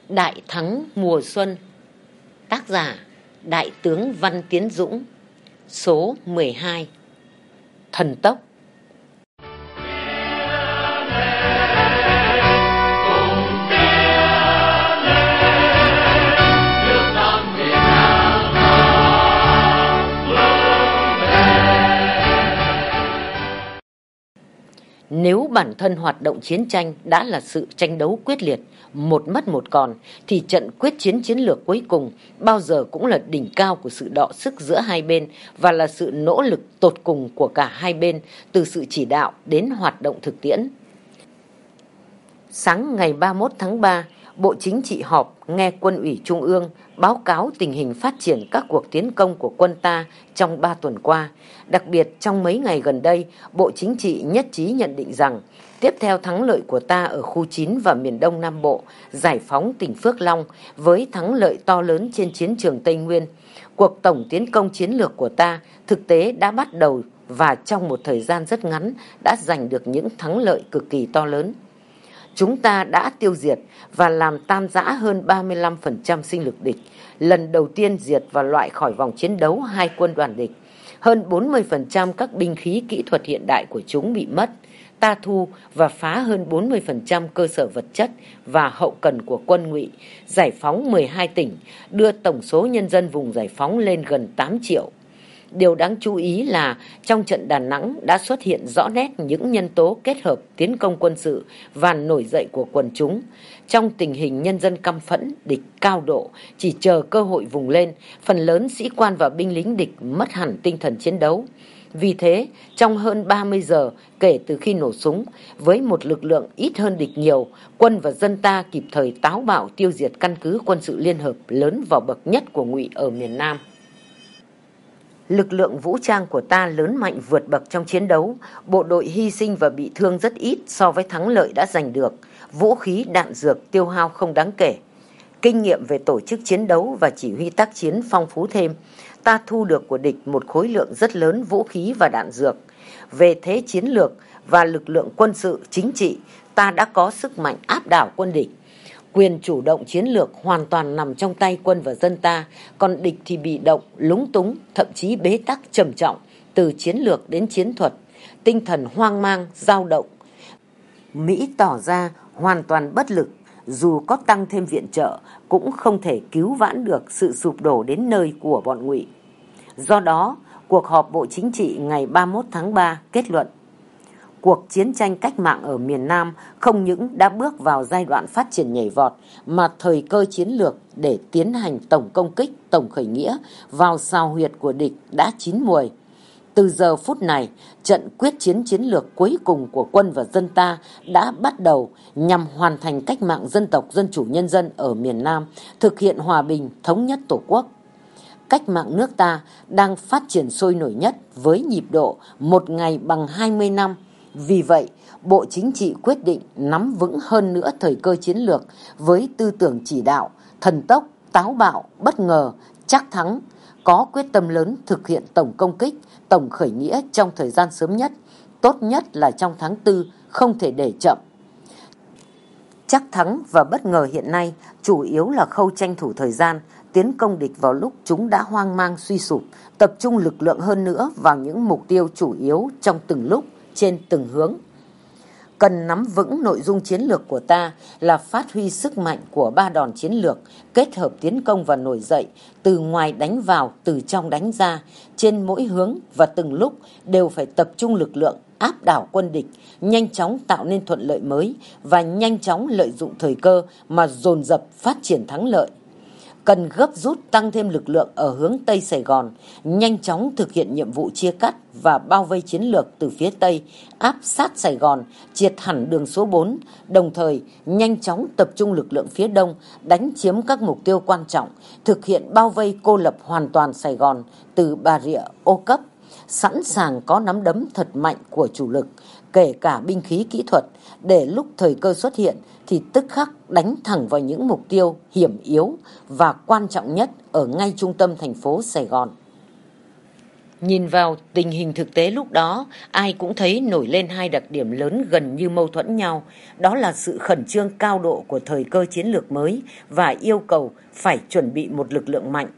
Đại thắng mùa xuân. Tác giả Đại tướng Văn Tiến Dũng. Số 12. Thần tốc. Nếu bản thân hoạt động chiến tranh đã là sự tranh đấu quyết liệt, một mất một còn, thì trận quyết chiến chiến lược cuối cùng bao giờ cũng là đỉnh cao của sự đọ sức giữa hai bên và là sự nỗ lực tột cùng của cả hai bên, từ sự chỉ đạo đến hoạt động thực tiễn. Sáng ngày 31 tháng 3, Bộ Chính trị họp nghe Quân ủy Trung ương báo cáo tình hình phát triển các cuộc tiến công của quân ta trong 3 tuần qua. Đặc biệt trong mấy ngày gần đây, Bộ Chính trị nhất trí nhận định rằng tiếp theo thắng lợi của ta ở khu 9 và miền Đông Nam Bộ, giải phóng tỉnh Phước Long với thắng lợi to lớn trên chiến trường Tây Nguyên. Cuộc tổng tiến công chiến lược của ta thực tế đã bắt đầu và trong một thời gian rất ngắn đã giành được những thắng lợi cực kỳ to lớn. Chúng ta đã tiêu diệt và làm tan rã hơn 35% sinh lực địch, lần đầu tiên diệt và loại khỏi vòng chiến đấu hai quân đoàn địch. Hơn 40% các binh khí kỹ thuật hiện đại của chúng bị mất. Ta thu và phá hơn 40% cơ sở vật chất và hậu cần của quân Ngụy, giải phóng 12 tỉnh, đưa tổng số nhân dân vùng giải phóng lên gần 8 triệu. Điều đáng chú ý là trong trận Đà Nẵng đã xuất hiện rõ nét những nhân tố kết hợp tiến công quân sự và nổi dậy của quần chúng. Trong tình hình nhân dân căm phẫn, địch cao độ, chỉ chờ cơ hội vùng lên, phần lớn sĩ quan và binh lính địch mất hẳn tinh thần chiến đấu. Vì thế, trong hơn 30 giờ kể từ khi nổ súng, với một lực lượng ít hơn địch nhiều, quân và dân ta kịp thời táo bạo tiêu diệt căn cứ quân sự liên hợp lớn vào bậc nhất của Ngụy ở miền Nam. Lực lượng vũ trang của ta lớn mạnh vượt bậc trong chiến đấu, bộ đội hy sinh và bị thương rất ít so với thắng lợi đã giành được, vũ khí đạn dược tiêu hao không đáng kể. Kinh nghiệm về tổ chức chiến đấu và chỉ huy tác chiến phong phú thêm, ta thu được của địch một khối lượng rất lớn vũ khí và đạn dược. Về thế chiến lược và lực lượng quân sự chính trị, ta đã có sức mạnh áp đảo quân địch. Quyền chủ động chiến lược hoàn toàn nằm trong tay quân và dân ta, còn địch thì bị động, lúng túng, thậm chí bế tắc trầm trọng, từ chiến lược đến chiến thuật, tinh thần hoang mang, dao động. Mỹ tỏ ra hoàn toàn bất lực, dù có tăng thêm viện trợ cũng không thể cứu vãn được sự sụp đổ đến nơi của bọn Ngụy. Do đó, cuộc họp Bộ Chính trị ngày 31 tháng 3 kết luận: cuộc chiến tranh cách mạng ở miền Nam không những đã bước vào giai đoạn phát triển nhảy vọt, mà thời cơ chiến lược để tiến hành tổng công kích, tổng khởi nghĩa vào sào huyệt của địch đã chín muồi. Từ giờ phút này, trận quyết chiến chiến lược cuối cùng của quân và dân ta đã bắt đầu nhằm hoàn thành cách mạng dân tộc dân chủ nhân dân ở miền Nam, thực hiện hòa bình, thống nhất Tổ quốc. Cách mạng nước ta đang phát triển sôi nổi nhất với nhịp độ một ngày bằng 20 năm. Vì vậy, Bộ Chính trị quyết định nắm vững hơn nữa thời cơ chiến lược với tư tưởng chỉ đạo, thần tốc, táo bạo, bất ngờ, chắc thắng, có quyết tâm lớn thực hiện tổng công kích, tổng khởi nghĩa trong thời gian sớm nhất, tốt nhất là trong tháng 4, không thể để chậm. Chắc thắng và bất ngờ hiện nay chủ yếu là khâu tranh thủ thời gian, tiến công địch vào lúc chúng đã hoang mang suy sụp, tập trung lực lượng hơn nữa vào những mục tiêu chủ yếu trong từng lúc, trên từng hướng. Cần nắm vững nội dung chiến lược của ta là phát huy sức mạnh của 3 đòn chiến lược, kết hợp tiến công và nổi dậy, từ ngoài đánh vào, từ trong đánh ra, trên mỗi hướng và từng lúc đều phải tập trung lực lượng áp đảo quân địch, nhanh chóng tạo nên thuận lợi mới và nhanh chóng lợi dụng thời cơ mà dồn dập phát triển thắng lợi. Cần gấp rút tăng thêm lực lượng ở hướng Tây Sài Gòn, nhanh chóng thực hiện nhiệm vụ chia cắt và bao vây chiến lược từ phía Tây, áp sát Sài Gòn, triệt hẳn đường số 4, đồng thời nhanh chóng tập trung lực lượng phía Đông, đánh chiếm các mục tiêu quan trọng, thực hiện bao vây cô lập hoàn toàn Sài Gòn từ Bà Rịa, Ô Cấp, sẵn sàng có nắm đấm thật mạnh của chủ lực, kể cả binh khí kỹ thuật, để lúc thời cơ xuất hiện thì tức khắc đánh thẳng vào những mục tiêu hiểm yếu và quan trọng nhất ở ngay trung tâm thành phố Sài Gòn. Nhìn vào tình hình thực tế lúc đó, ai cũng thấy nổi lên hai đặc điểm lớn gần như mâu thuẫn nhau. Đó là sự khẩn trương cao độ của thời cơ chiến lược mới và yêu cầu phải chuẩn bị một lực lượng mạnh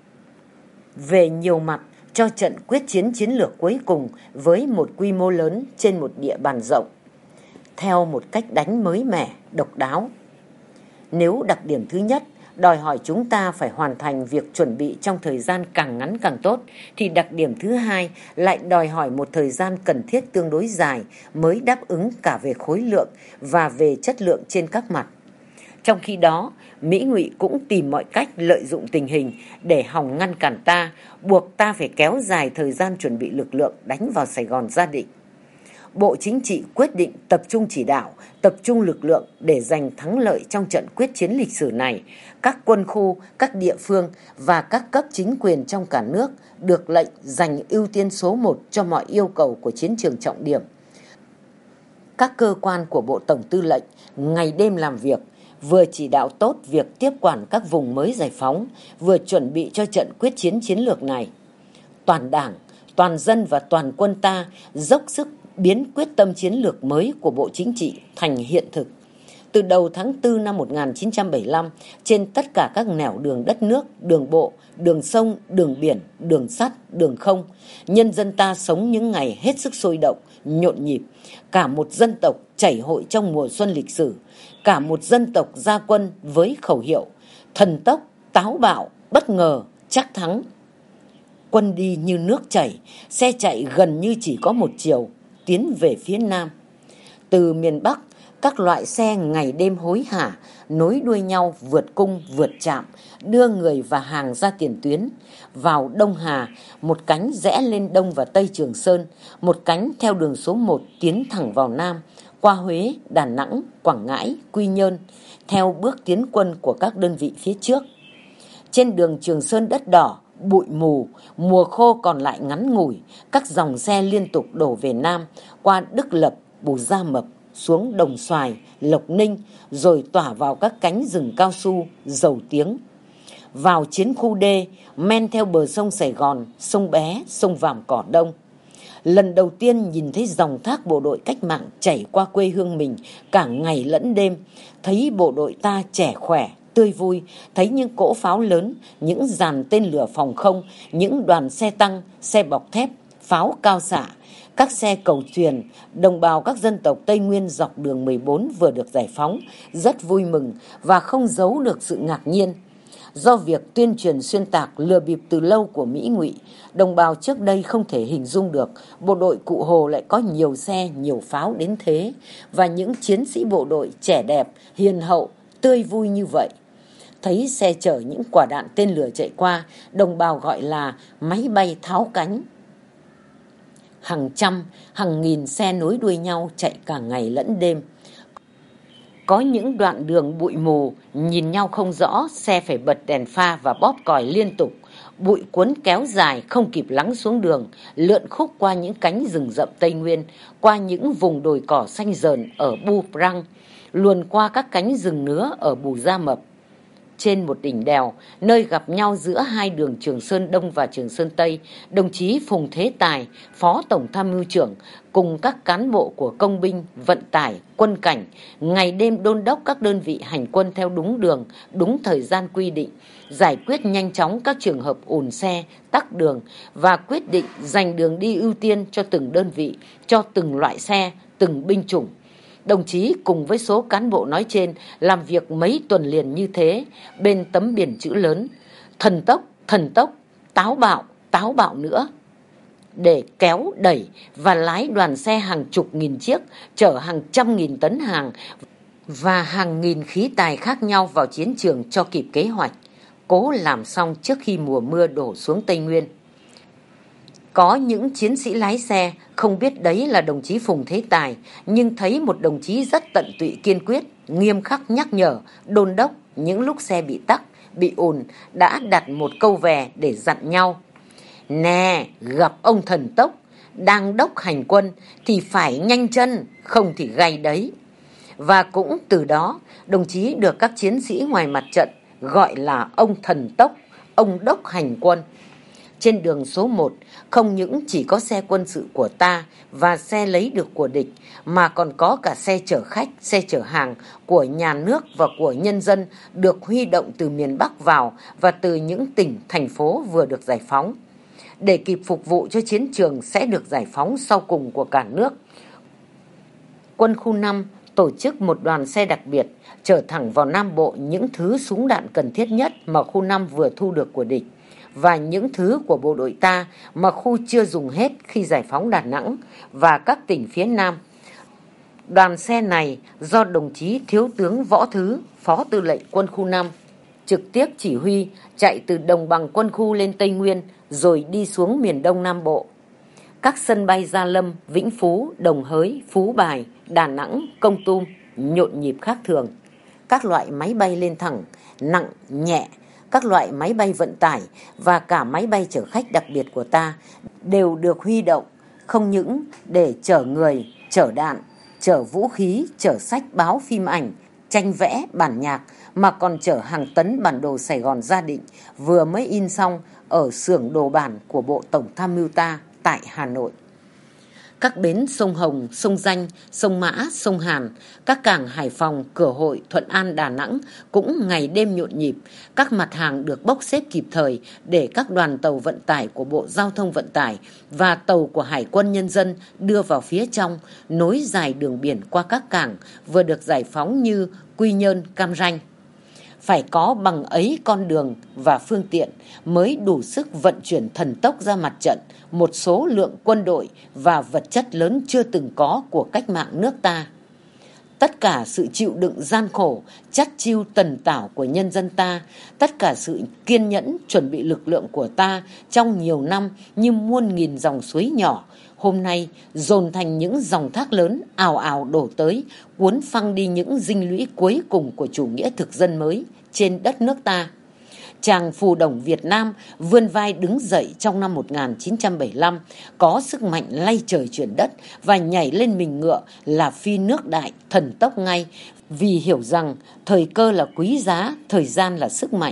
về nhiều mặt cho trận quyết chiến chiến lược cuối cùng với một quy mô lớn trên một địa bàn rộng, theo một cách đánh mới mẻ, độc đáo. Nếu đặc điểm thứ nhất đòi hỏi chúng ta phải hoàn thành việc chuẩn bị trong thời gian càng ngắn càng tốt, thì đặc điểm thứ hai lại đòi hỏi một thời gian cần thiết tương đối dài mới đáp ứng cả về khối lượng và về chất lượng trên các mặt. Trong khi đó, Mỹ Ngụy cũng tìm mọi cách lợi dụng tình hình để hòng ngăn cản ta, buộc ta phải kéo dài thời gian chuẩn bị lực lượng đánh vào Sài Gòn gia định. Bộ Chính trị quyết định tập trung chỉ đạo, tập trung lực lượng để giành thắng lợi trong trận quyết chiến lịch sử này. Các quân khu, các địa phương và các cấp chính quyền trong cả nước được lệnh dành ưu tiên số 1 cho mọi yêu cầu của chiến trường trọng điểm. Các cơ quan của Bộ Tổng Tư lệnh ngày đêm làm việc, vừa chỉ đạo tốt việc tiếp quản các vùng mới giải phóng, vừa chuẩn bị cho trận quyết chiến chiến lược này. Toàn Đảng, toàn dân và toàn quân ta dốc sức biến quyết tâm chiến lược mới của Bộ Chính trị thành hiện thực. Từ đầu tháng 4 năm 1975, trên tất cả các nẻo đường đất nước, đường bộ, đường sông, đường biển, đường sắt, đường không, nhân dân ta sống những ngày hết sức sôi động, nhộn nhịp. Cả một dân tộc chảy hội trong mùa xuân lịch sử, cả một dân tộc ra quân với khẩu hiệu thần tốc, táo bạo, bất ngờ, chắc thắng. Quân đi như nước chảy, xe chạy gần như chỉ có một chiều, tiến về phía Nam. Từ miền Bắc, các loại xe ngày đêm hối hả, nối đuôi nhau vượt cung, vượt trạm, đưa người và hàng ra tiền tuyến. Vào Đông Hà, một cánh rẽ lên Đông và Tây Trường Sơn, một cánh theo đường số 1 tiến thẳng vào Nam, qua Huế, Đà Nẵng, Quảng Ngãi, Quy Nhơn, theo bước tiến quân của các đơn vị phía trước. Trên đường Trường Sơn đất đỏ, bụi mù, mùa khô còn lại ngắn ngủi, các dòng xe liên tục đổ về Nam, qua Đức Lập, Bù Gia Mập, xuống Đồng Xoài, Lộc Ninh, rồi tỏa vào các cánh rừng cao su, Dầu Tiếng. Vào chiến khu D, men theo bờ sông Sài Gòn, sông Bé, sông Vàm Cỏ Đông. Lần đầu tiên nhìn thấy dòng thác bộ đội cách mạng chảy qua quê hương mình cả ngày lẫn đêm, thấy bộ đội ta trẻ khỏe, tươi vui, thấy những cỗ pháo lớn, những dàn tên lửa phòng không, những đoàn xe tăng, xe bọc thép, pháo cao xạ, các xe cầu thuyền, đồng bào các dân tộc Tây Nguyên dọc đường 14 vừa được giải phóng, rất vui mừng và không giấu được sự ngạc nhiên. Do việc tuyên truyền xuyên tạc lừa bịp từ lâu của Mỹ Ngụy, đồng bào trước đây không thể hình dung được bộ đội Cụ Hồ lại có nhiều xe, nhiều pháo đến thế, và những chiến sĩ bộ đội trẻ đẹp, hiền hậu, tươi vui như vậy. Thấy xe chở những quả đạn tên lửa chạy qua, đồng bào gọi là máy bay tháo cánh. Hàng trăm, hàng nghìn xe nối đuôi nhau chạy cả ngày lẫn đêm. Có những đoạn đường bụi mù, nhìn nhau không rõ, xe phải bật đèn pha và bóp còi liên tục. Bụi cuốn kéo dài không kịp lắng xuống đường, lượn khúc qua những cánh rừng rậm Tây Nguyên, qua những vùng đồi cỏ xanh rờn ở Bu Prang, luồn qua các cánh rừng nứa ở Bù Gia Mập. Trên một đỉnh đèo, nơi gặp nhau giữa hai đường Trường Sơn Đông và Trường Sơn Tây, đồng chí Phùng Thế Tài, Phó Tổng Tham mưu trưởng, cùng các cán bộ của công binh, vận tải, quân cảnh, ngày đêm đôn đốc các đơn vị hành quân theo đúng đường, đúng thời gian quy định, giải quyết nhanh chóng các trường hợp ùn xe, tắc đường và quyết định dành đường đi ưu tiên cho từng đơn vị, cho từng loại xe, từng binh chủng. Đồng chí cùng với số cán bộ nói trên làm việc mấy tuần liền như thế, bên tấm biển chữ lớn thần tốc, táo bạo nữa, để kéo, đẩy và lái đoàn xe hàng chục nghìn chiếc, chở hàng trăm nghìn tấn hàng và hàng nghìn khí tài khác nhau vào chiến trường cho kịp kế hoạch, cố làm xong trước khi mùa mưa đổ xuống Tây Nguyên. Có những chiến sĩ lái xe không biết đấy là đồng chí Phùng Thế Tài, nhưng thấy một đồng chí rất tận tụy kiên quyết, nghiêm khắc nhắc nhở, đôn đốc những lúc xe bị tắc, bị ùn, đã đặt một câu về để dặn nhau. Nè, gặp ông thần tốc, đang đốc hành quân thì phải nhanh chân, không thì gay đấy. Và cũng từ đó, đồng chí được các chiến sĩ ngoài mặt trận gọi là ông thần tốc, ông đốc hành quân. Trên đường số 1, không những chỉ có xe quân sự của ta và xe lấy được của địch, mà còn có cả xe chở khách, xe chở hàng của nhà nước và của nhân dân được huy động từ miền Bắc vào và từ những tỉnh, thành phố vừa được giải phóng. Để kịp phục vụ cho chiến trường sẽ được giải phóng sau cùng của cả nước, Quân khu 5 tổ chức một đoàn xe đặc biệt chở thẳng vào Nam Bộ những thứ súng đạn cần thiết nhất mà khu 5 vừa thu được của địch, và những thứ của bộ đội ta mà khu chưa dùng hết khi giải phóng Đà Nẵng và các tỉnh phía Nam. Đoàn xe này do đồng chí Thiếu tướng Võ Thứ, Phó Tư lệnh Quân khu 5, trực tiếp chỉ huy chạy từ đồng bằng quân khu lên Tây Nguyên rồi đi xuống miền Đông Nam Bộ. Các sân bay Gia Lâm, Vĩnh Phú, Đồng Hới, Phú Bài, Đà Nẵng, Kon Tum nhộn nhịp khác thường. Các loại máy bay lên thẳng, nặng, nhẹ, các loại máy bay vận tải và cả máy bay chở khách đặc biệt của ta đều được huy động, không những để chở người, chở đạn, chở vũ khí, chở sách báo phim ảnh, tranh vẽ, bản nhạc, mà còn chở hàng tấn bản đồ Sài Gòn Gia Định vừa mới in xong ở xưởng đồ bản của Bộ Tổng tham mưu ta tại Hà Nội. Các bến sông Hồng, sông Danh, sông Mã, sông Hàn, các cảng Hải Phòng, Cửa Hội, Thuận An, Đà Nẵng cũng ngày đêm nhộn nhịp. Các mặt hàng được bốc xếp kịp thời để các đoàn tàu vận tải của Bộ Giao thông Vận tải và tàu của Hải quân Nhân dân đưa vào phía trong, nối dài đường biển qua các cảng vừa được giải phóng như Quy Nhơn, Cam Ranh. Phải có bằng ấy con đường và phương tiện mới đủ sức vận chuyển thần tốc ra mặt trận một số lượng quân đội và vật chất lớn chưa từng có của cách mạng nước ta. Tất cả sự chịu đựng gian khổ, chắt chiu tần tảo của nhân dân ta, tất cả sự kiên nhẫn chuẩn bị lực lượng của ta trong nhiều năm như muôn nghìn dòng suối nhỏ, hôm nay dồn thành những dòng thác lớn ào ào đổ tới, cuốn phăng đi những dinh lũy cuối cùng của chủ nghĩa thực dân mới trên đất nước ta. Chàng phù đồng Việt Nam vươn vai đứng dậy trong năm 1975, có sức mạnh lay trời chuyển đất và nhảy lên mình ngựa là phi nước đại, thần tốc ngay, vì hiểu rằng thời cơ là quý giá, thời gian là sức mạnh.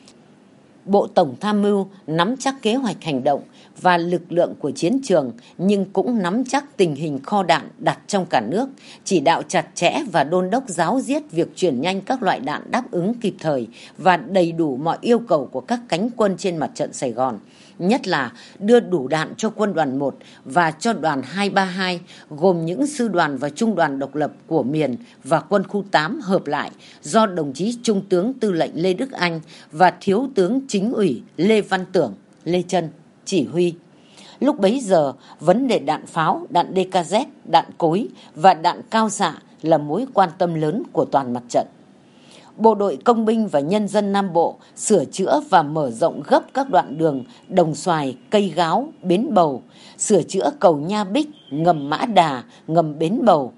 Bộ Tổng tham mưu nắm chắc kế hoạch hành động và lực lượng của chiến trường, nhưng cũng nắm chắc tình hình kho đạn đặt trong cả nước, chỉ đạo chặt chẽ và đôn đốc giáo diết việc chuyển nhanh các loại đạn đáp ứng kịp thời và đầy đủ mọi yêu cầu của các cánh quân trên mặt trận Sài Gòn. Nhất là đưa đủ đạn cho quân đoàn 1 và cho đoàn 232, gồm những sư đoàn và trung đoàn độc lập của miền và quân khu 8 hợp lại, do đồng chí Trung tướng Tư lệnh Lê Đức Anh và Thiếu tướng Chính ủy Lê Văn Tưởng, Lê Trân chỉ huy. Lúc bấy giờ, vấn đề đạn pháo, đạn DKZ, đạn cối và đạn cao xạ là mối quan tâm lớn của toàn mặt trận. Bộ đội Công binh và Nhân dân Nam Bộ sửa chữa và mở rộng gấp các đoạn đường Đồng Xoài, Cây Gáo, Bến Bầu, sửa chữa cầu Nha Bích, ngầm Mã Đà, ngầm Bến Bầu,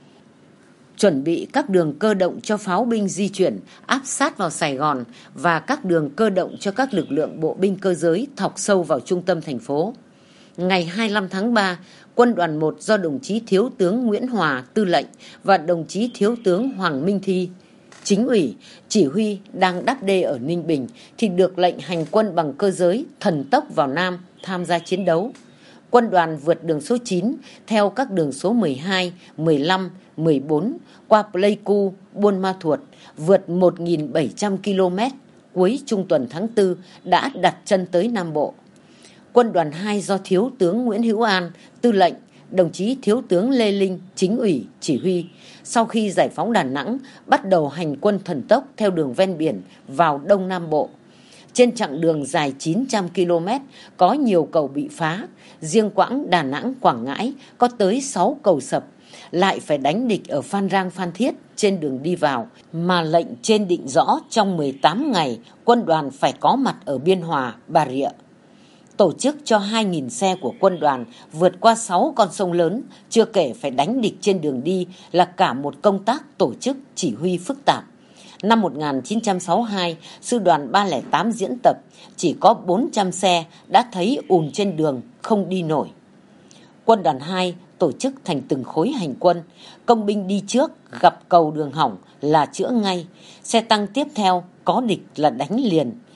chuẩn bị các đường cơ động cho pháo binh di chuyển áp sát vào Sài Gòn và các đường cơ động cho các lực lượng bộ binh cơ giới thọc sâu vào trung tâm thành phố. Ngày 25 tháng 3, Quân đoàn 1 do đồng chí Thiếu tướng Nguyễn Hòa tư lệnh và đồng chí Thiếu tướng Hoàng Minh Thi Chính ủy chỉ huy đang đắp đê ở Ninh Bình thì được lệnh hành quân bằng cơ giới thần tốc vào Nam tham gia chiến đấu. Quân đoàn vượt đường số 9 theo các đường số 12, 15, 14 qua Pleiku, Buôn Ma Thuột, vượt 1.700 km, cuối trung tuần tháng 4 đã đặt chân tới Nam Bộ. Quân đoàn 2 do Thiếu tướng Nguyễn Hữu An tư lệnh, đồng chí Thiếu tướng Lê Linh Chính ủy chỉ huy, sau khi giải phóng Đà Nẵng bắt đầu hành quân thần tốc theo đường ven biển vào Đông Nam Bộ. Trên chặng đường dài 900 km có nhiều cầu bị phá, riêng quãng Đà Nẵng Quảng Ngãi có tới 6 cầu sập, lại phải đánh địch ở Phan Rang Phan Thiết trên đường đi vào, mà lệnh trên định rõ trong 18 ngày quân đoàn phải có mặt ở Biên Hòa, Bà Rịa. Tổ chức cho 2.000 xe của quân đoàn vượt qua 6 con sông lớn, chưa kể phải đánh địch trên đường đi là cả một công tác tổ chức chỉ huy phức tạp. Năm 1962, sư đoàn 308 diễn tập, chỉ có 400 xe đã thấy ùn trên đường, không đi nổi. Quân đoàn 2 tổ chức thành từng khối hành quân, công binh đi trước, gặp cầu đường hỏng là chữa ngay, xe tăng tiếp theo có địch là đánh liền.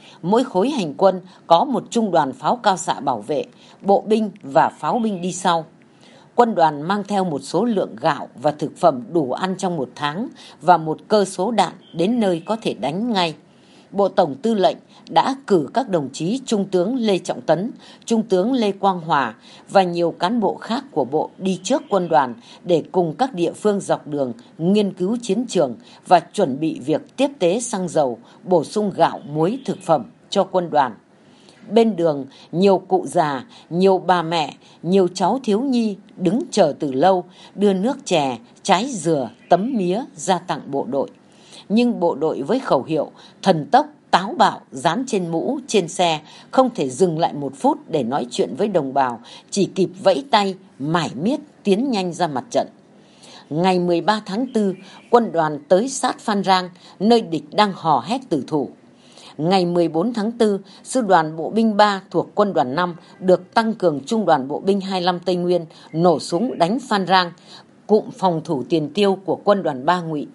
Mỗi khối hành quân có một trung đoàn pháo cao xạ bảo vệ, bộ binh và pháo binh đi sau. Quân đoàn mang theo một số lượng gạo và thực phẩm đủ ăn trong một tháng và một cơ số đạn đến nơi có thể đánh ngay. Bộ Tổng Tư lệnh đã cử các đồng chí Trung tướng Lê Trọng Tấn, Trung tướng Lê Quang Hòa và nhiều cán bộ khác của Bộ đi trước quân đoàn để cùng các địa phương dọc đường nghiên cứu chiến trường và chuẩn bị việc tiếp tế xăng dầu, bổ sung gạo, muối, thực phẩm cho quân đoàn. Bên đường, nhiều cụ già, nhiều bà mẹ, nhiều cháu thiếu nhi đứng chờ từ lâu, đưa nước chè, trái dừa, tấm mía ra tặng bộ đội. Nhưng bộ đội với khẩu hiệu thần tốc, táo bạo dán trên mũ, trên xe, không thể dừng lại một phút để nói chuyện với đồng bào, chỉ kịp vẫy tay, mải miết tiến nhanh ra mặt trận. Ngày 13 tháng 4, quân đoàn tới sát Phan Rang, nơi địch đang hò hét tử thủ. Ngày 14 tháng 4, Sư đoàn Bộ binh 3 thuộc Quân đoàn 5 được tăng cường Trung đoàn Bộ binh 25 Tây Nguyên nổ súng đánh Phan Rang, cụm phòng thủ Tiền Tiêu của Quân đoàn 3 Ngụy.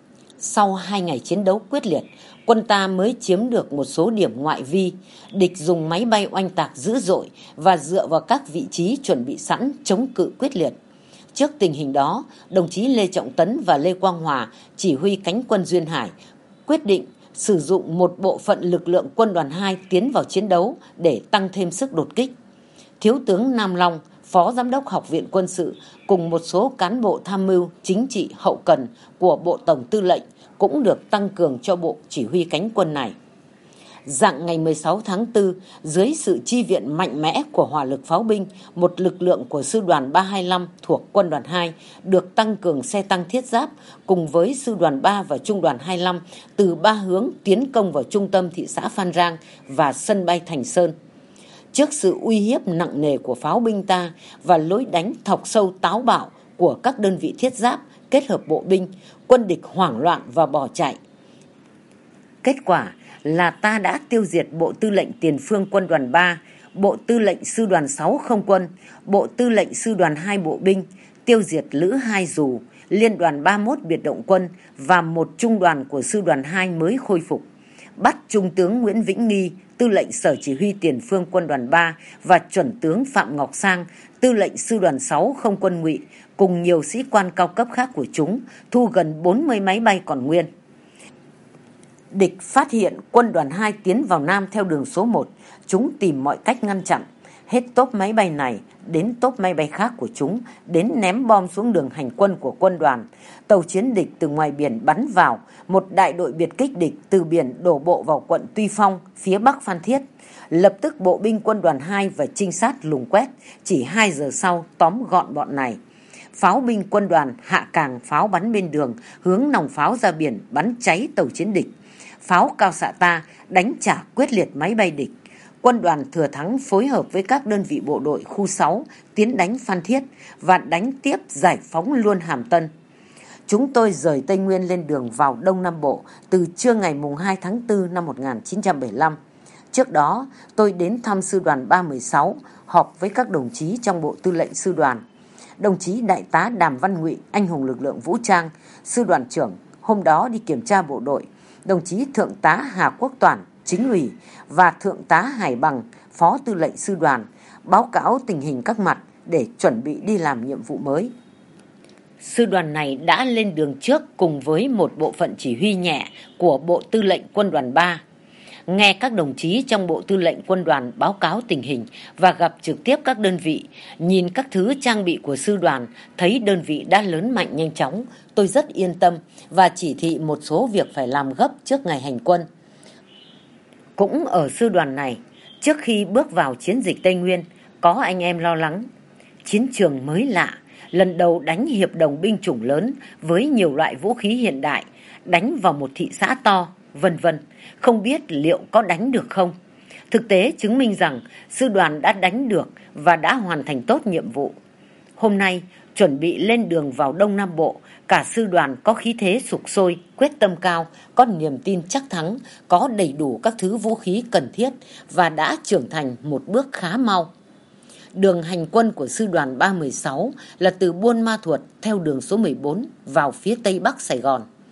Sau 2 ngày chiến đấu quyết liệt, quân ta mới chiếm được một số điểm ngoại vi. Địch dùng máy bay oanh tạc dữ dội và dựa vào các vị trí chuẩn bị sẵn chống cự quyết liệt. Trước tình hình đó, đồng chí Lê Trọng Tấn và Lê Quang Hòa, chỉ huy cánh quân Duyên Hải, quyết định sử dụng một bộ phận lực lượng quân đoàn 2 tiến vào chiến đấu để tăng thêm sức đột kích. Thiếu tướng Nam Long, Phó Giám đốc Học viện Quân sự cùng một số cán bộ tham mưu chính trị hậu cần của Bộ Tổng Tư lệnh cũng được tăng cường cho bộ chỉ huy cánh quân này. Rạng ngày 16 tháng 4, dưới sự chi viện mạnh mẽ của hỏa lực pháo binh, một lực lượng của Sư đoàn 325 thuộc Quân đoàn 2 được tăng cường xe tăng thiết giáp cùng với Sư đoàn 3 và Trung đoàn 25 từ 3 hướng tiến công vào trung tâm thị xã Phan Rang và sân bay Thành Sơn. Trước sự uy hiếp nặng nề của pháo binh ta và lối đánh thọc sâu táo bạo của các đơn vị thiết giáp kết hợp bộ binh, quân địch hoảng loạn và bỏ chạy. Kết quả là ta đã tiêu diệt Bộ Tư lệnh Tiền phương Quân đoàn 3, Bộ Tư lệnh Sư đoàn 6 Không quân, Bộ Tư lệnh Sư đoàn 2 Bộ binh, tiêu diệt Lữ 2 Dù, Liên đoàn 31 Biệt động quân và một trung đoàn của Sư đoàn 2 mới khôi phục. Bắt Trung tướng Nguyễn Vĩnh Nghi, Tư lệnh Sở Chỉ huy Tiền phương Quân đoàn 3 và Chuẩn tướng Phạm Ngọc Sang, Tư lệnh Sư đoàn 6 Không quân Ngụy cùng nhiều sĩ quan cao cấp khác của chúng, thu gần 40 máy bay còn nguyên. Địch phát hiện Quân đoàn 2 tiến vào Nam theo đường số 1, chúng tìm mọi cách ngăn chặn. Hết tốp máy bay này đến tốp máy bay khác của chúng, đến ném bom xuống đường hành quân của quân đoàn. Tàu chiến địch từ ngoài biển bắn vào, một đại đội biệt kích địch từ biển đổ bộ vào quận Tuy Phong, phía bắc Phan Thiết. Lập tức bộ binh Quân đoàn 2 và trinh sát lùng quét, chỉ 2 giờ sau tóm gọn bọn này. Pháo binh quân đoàn hạ càng pháo bắn bên đường, hướng nòng pháo ra biển bắn cháy tàu chiến địch. Pháo cao xạ ta đánh trả quyết liệt máy bay địch. Quân đoàn thừa thắng phối hợp với các đơn vị bộ đội khu 6 tiến đánh Phan Thiết và đánh tiếp giải phóng luôn Hàm Tân. Chúng tôi rời Tây Nguyên lên đường vào Đông Nam Bộ từ trưa ngày 2 tháng 4 năm 1975. Trước đó, tôi đến thăm Sư đoàn 316, họp với các đồng chí trong Bộ Tư lệnh Sư đoàn. Đồng chí Đại tá Đàm Văn Ngụy, anh hùng lực lượng vũ trang, Sư đoàn trưởng, hôm đó đi kiểm tra bộ đội. Đồng chí Thượng tá Hà Quốc Toản, chính ủy và Thượng tá Hải Bằng, Phó Tư lệnh Sư đoàn, báo cáo tình hình các mặt để chuẩn bị đi làm nhiệm vụ mới. Sư đoàn này đã lên đường trước cùng với một bộ phận chỉ huy nhẹ của Bộ Tư lệnh Quân đoàn 3. Nghe các đồng chí trong Bộ Tư lệnh Quân đoàn báo cáo tình hình và gặp trực tiếp các đơn vị, nhìn các thứ trang bị của sư đoàn, thấy đơn vị đã lớn mạnh nhanh chóng, tôi rất yên tâm và chỉ thị một số việc phải làm gấp trước ngày hành quân. Cũng ở sư đoàn này, trước khi bước vào chiến dịch Tây Nguyên, có anh em lo lắng. Chiến trường mới lạ, lần đầu đánh hiệp đồng binh chủng lớn với nhiều loại vũ khí hiện đại, đánh vào một thị xã to, vân vân, không biết liệu có đánh được không. Thực tế chứng minh rằng sư đoàn đã đánh được và đã hoàn thành tốt nhiệm vụ. Hôm nay, chuẩn bị lên đường vào Đông Nam Bộ, cả sư đoàn có khí thế sục sôi, quyết tâm cao, có niềm tin chắc thắng, có đầy đủ các thứ vũ khí cần thiết và đã trưởng thành một bước khá mau. Đường hành quân của sư đoàn 316 là từ Buôn Ma Thuột theo đường số 14 vào phía tây bắc Sài Gòn.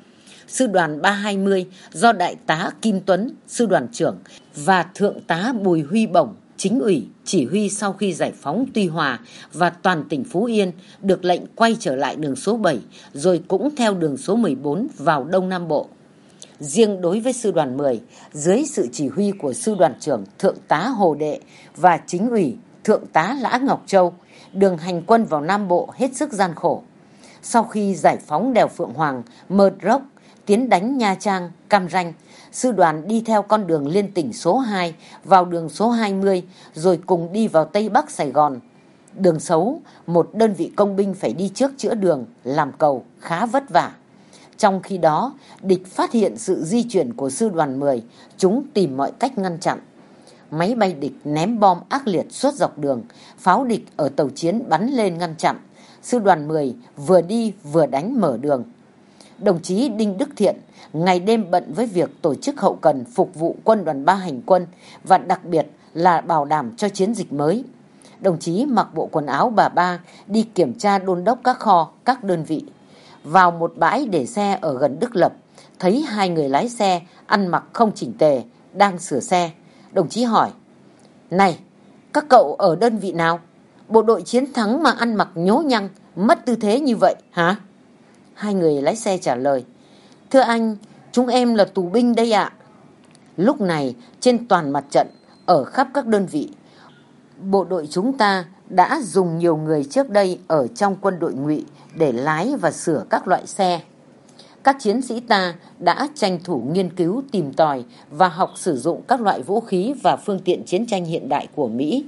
Sư đoàn 320 do Đại tá Kim Tuấn, sư đoàn trưởng, và Thượng tá Bùi Huy Bổng, chính ủy, chỉ huy sau khi giải phóng Tuy Hòa và toàn tỉnh Phú Yên được lệnh quay trở lại đường số 7, rồi cũng theo đường số 14 vào Đông Nam Bộ. Riêng đối với sư đoàn 10, dưới sự chỉ huy của sư đoàn trưởng Thượng tá Hồ Đệ và chính ủy Thượng tá Lã Ngọc Châu, đường hành quân vào Nam Bộ hết sức gian khổ. Sau khi giải phóng đèo Phượng Hoàng, Mơ Rốc, tiến đánh Nha Trang, Cam Ranh, sư đoàn đi theo con đường liên tỉnh số 2 vào đường số 20, rồi cùng đi vào Tây Bắc Sài Gòn. Đường xấu, một đơn vị công binh phải đi trước chữa đường, làm cầu, khá vất vả. Trong khi đó, địch phát hiện sự di chuyển của sư đoàn 10, chúng tìm mọi cách ngăn chặn. Máy bay địch ném bom ác liệt suốt dọc đường, pháo địch ở tàu chiến bắn lên ngăn chặn. Sư đoàn 10 vừa đi vừa đánh mở đường. Đồng chí Đinh Đức Thiện ngày đêm bận với việc tổ chức hậu cần phục vụ quân đoàn 3 hành quân và đặc biệt là bảo đảm cho chiến dịch mới. Đồng chí mặc bộ quần áo bà ba đi kiểm tra đôn đốc các kho, các đơn vị. Vào một bãi để xe ở gần Đức Lập, thấy hai người lái xe ăn mặc không chỉnh tề, đang sửa xe. Đồng chí hỏi: "Này, các cậu ở đơn vị nào? Bộ đội chiến thắng mà ăn mặc nhố nhăng, mất tư thế như vậy hả?" Hai người lái xe trả lời: "Thưa anh, chúng em là tù binh đây ạ." Lúc này, trên toàn mặt trận, ở khắp các đơn vị, bộ đội chúng ta đã dùng nhiều người trước đây ở trong quân đội Ngụy để lái và sửa các loại xe. Các chiến sĩ ta đã tranh thủ nghiên cứu, tìm tòi và học sử dụng các loại vũ khí và phương tiện chiến tranh hiện đại của Mỹ.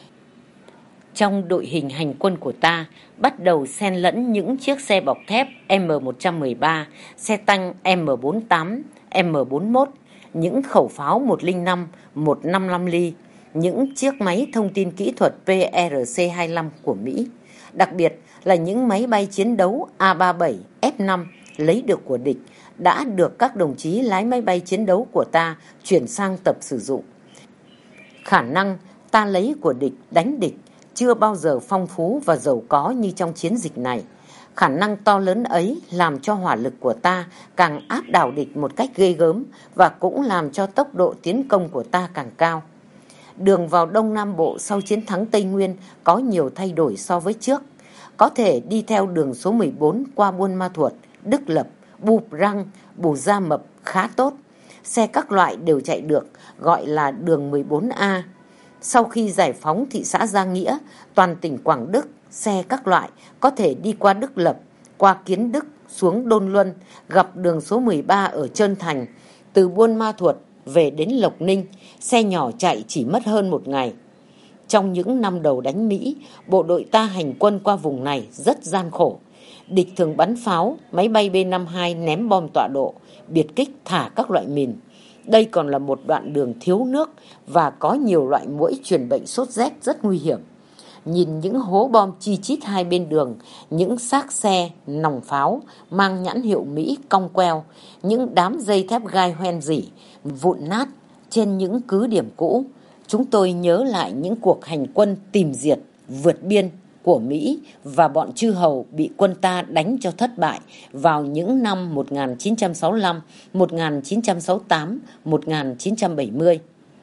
Trong đội hình hành quân của ta bắt đầu xen lẫn những chiếc xe bọc thép M113, xe tăng M48, M41, những khẩu pháo 105, 155 ly, những chiếc máy thông tin kỹ thuật PRC-25 của Mỹ, đặc biệt là những máy bay chiến đấu A-37, F-5 lấy được của địch đã được các đồng chí lái máy bay chiến đấu của ta chuyển sang tập sử dụng. Khả năng ta lấy của địch đánh địch chưa bao giờ phong phú và giàu có như trong chiến dịch này. Khả năng to lớn ấy làm cho hỏa lực của ta càng áp đảo địch một cách ghê gớm và cũng làm cho tốc độ tiến công của ta càng cao. Đường vào Đông Nam Bộ sau chiến thắng Tây Nguyên có nhiều thay đổi so với trước. Có thể đi theo đường số 14 qua Buôn Ma Thuột, Đức Lập, Bù Răng, Bù Gia Mập khá tốt. Xe các loại đều chạy được, gọi là đường 14A. Sau khi giải phóng thị xã Gia Nghĩa, toàn tỉnh Quảng Đức, xe các loại có thể đi qua Đức Lập, qua Kiến Đức, xuống Đôn Luân, gặp đường số 13 ở Trơn Thành, từ Buôn Ma Thuột về đến Lộc Ninh, xe nhỏ chạy chỉ mất hơn một ngày. Trong những năm đầu đánh Mỹ, bộ đội ta hành quân qua vùng này rất gian khổ. Địch thường bắn pháo, máy bay B-52 ném bom tọa độ, biệt kích thả các loại mìn. Đây còn là một đoạn đường thiếu nước và có nhiều loại muỗi truyền bệnh sốt rét rất nguy hiểm. Nhìn những hố bom chi chít hai bên đường, những xác xe, nòng pháo mang nhãn hiệu Mỹ cong queo, những đám dây thép gai hoen rỉ, vụn nát trên những cứ điểm cũ, chúng tôi nhớ lại những cuộc hành quân tìm diệt, vượt biên của Mỹ và bọn chư hầu bị quân ta đánh cho thất bại vào những năm 1965, 1968, 1970.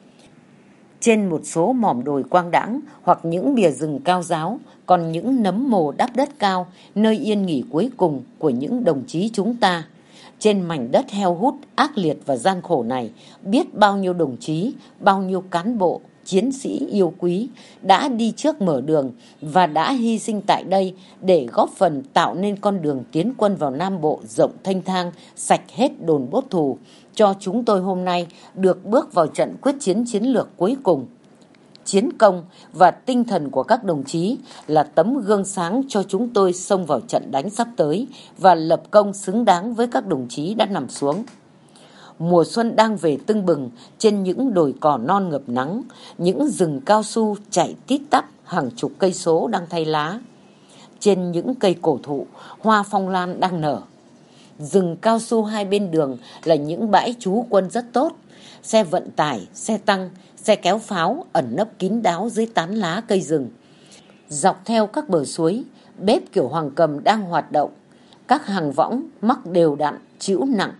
Trên một số mỏm đồi quang đãng hoặc những bìa rừng cao ráo còn những nấm mồ đắp đất cao, nơi yên nghỉ cuối cùng của những đồng chí chúng ta. Trên mảnh đất heo hút, ác liệt và gian khổ này, biết bao nhiêu đồng chí, bao nhiêu cán bộ, chiến sĩ yêu quý đã đi trước mở đường và đã hy sinh tại đây để góp phần tạo nên con đường tiến quân vào Nam Bộ rộng thênh thang, sạch hết đồn bốt thù, cho chúng tôi hôm nay được bước vào trận quyết chiến chiến lược cuối cùng. Chiến công và tinh thần của các đồng chí là tấm gương sáng cho chúng tôi xông vào trận đánh sắp tới và lập công xứng đáng với các đồng chí đã nằm xuống. Mùa xuân đang về tưng bừng trên những đồi cỏ non ngập nắng, những rừng cao su chạy tít tắp hàng chục cây số đang thay lá. Trên những cây cổ thụ, hoa phong lan đang nở. Rừng cao su hai bên đường là những bãi trú quân rất tốt. Xe vận tải, xe tăng, xe kéo pháo ẩn nấp kín đáo dưới tán lá cây rừng. Dọc theo các bờ suối, bếp kiểu Hoàng Cầm đang hoạt động. Các hàng võng mắc đều đặn, trĩu nặng,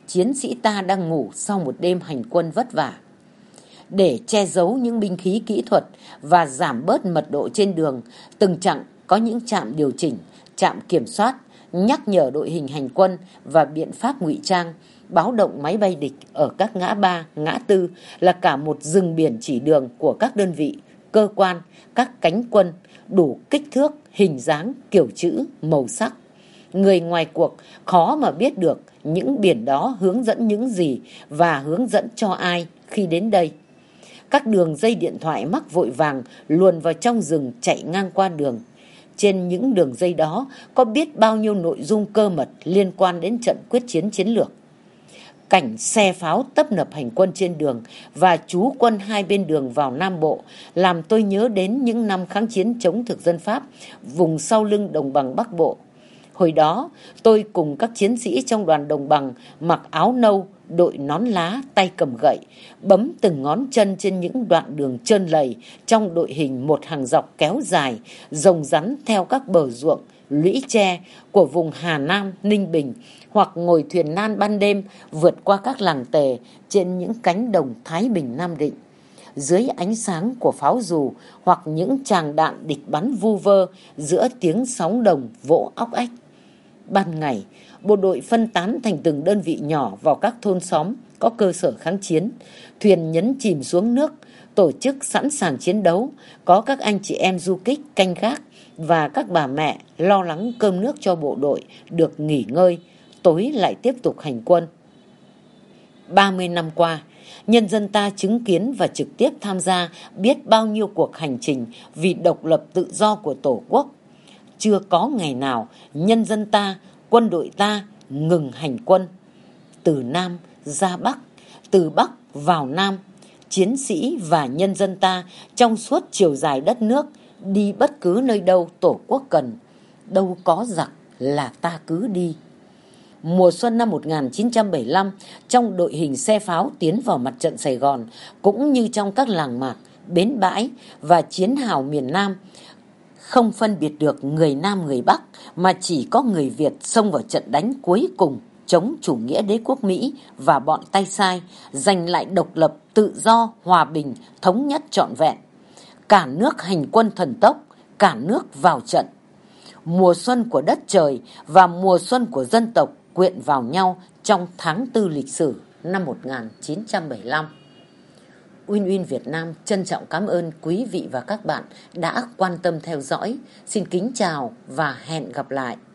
chiến sĩ ta đang ngủ sau một đêm hành quân vất vả. Để che giấu những binh khí kỹ thuật và giảm bớt mật độ trên đường, từng chặng có những trạm điều chỉnh, trạm kiểm soát, nhắc nhở đội hình hành quân và biện pháp ngụy trang, báo động máy bay địch ở các ngã ba, ngã tư, là cả một rừng biển chỉ đường của các đơn vị, cơ quan, các cánh quân, đủ kích thước, hình dáng, kiểu chữ, màu sắc. Người ngoài cuộc khó mà biết được những biển đó hướng dẫn những gì và hướng dẫn cho ai khi đến đây. Các đường dây điện thoại mắc vội vàng luồn vào trong rừng chạy ngang qua đường. Trên những đường dây đó có biết bao nhiêu nội dung cơ mật liên quan đến trận quyết chiến chiến lược. Cảnh xe pháo tấp nập hành quân trên đường và trú quân hai bên đường vào Nam Bộ làm tôi nhớ đến những năm kháng chiến chống thực dân Pháp vùng sau lưng đồng bằng Bắc Bộ. Hồi đó, tôi cùng các chiến sĩ trong đoàn đồng bằng mặc áo nâu, đội nón lá, tay cầm gậy, bấm từng ngón chân trên những đoạn đường trơn lầy trong đội hình một hàng dọc kéo dài, rồng rắn theo các bờ ruộng, lũy tre của vùng Hà Nam, Ninh Bình, hoặc ngồi thuyền nan ban đêm vượt qua các làng tề trên những cánh đồng Thái Bình, Nam Định. Dưới ánh sáng của pháo dù hoặc những tràng đạn địch bắn vu vơ giữa tiếng sóng đồng vỗ óc ách. Ban ngày, bộ đội phân tán thành từng đơn vị nhỏ vào các thôn xóm có cơ sở kháng chiến, thuyền nhấn chìm xuống nước, tổ chức sẵn sàng chiến đấu, có các anh chị em du kích canh gác và các bà mẹ lo lắng cơm nước cho bộ đội được nghỉ ngơi, tối lại tiếp tục hành quân. 30 năm qua, nhân dân ta chứng kiến và trực tiếp tham gia biết bao nhiêu cuộc hành trình vì độc lập tự do của Tổ quốc. Chưa có ngày nào nhân dân ta, quân đội ta ngừng hành quân. Từ Nam ra Bắc, từ Bắc vào Nam, chiến sĩ và nhân dân ta trong suốt chiều dài đất nước đi bất cứ nơi đâu Tổ quốc cần. Đâu có giặc là ta cứ đi. Mùa xuân năm 1975, trong đội hình xe pháo tiến vào mặt trận Sài Gòn, cũng như trong các làng mạc, bến bãi và chiến hào miền Nam, không phân biệt được người Nam người Bắc, mà chỉ có người Việt xông vào trận đánh cuối cùng chống chủ nghĩa đế quốc Mỹ và bọn tay sai, giành lại độc lập, tự do, hòa bình, thống nhất trọn vẹn. Cả nước hành quân thần tốc, cả nước vào trận. Mùa xuân của đất trời và mùa xuân của dân tộc quyện vào nhau trong tháng 4 lịch sử năm 1975. Win Win Việt Nam trân trọng cảm ơn quý vị và các bạn đã quan tâm theo dõi. Xin kính chào và hẹn gặp lại.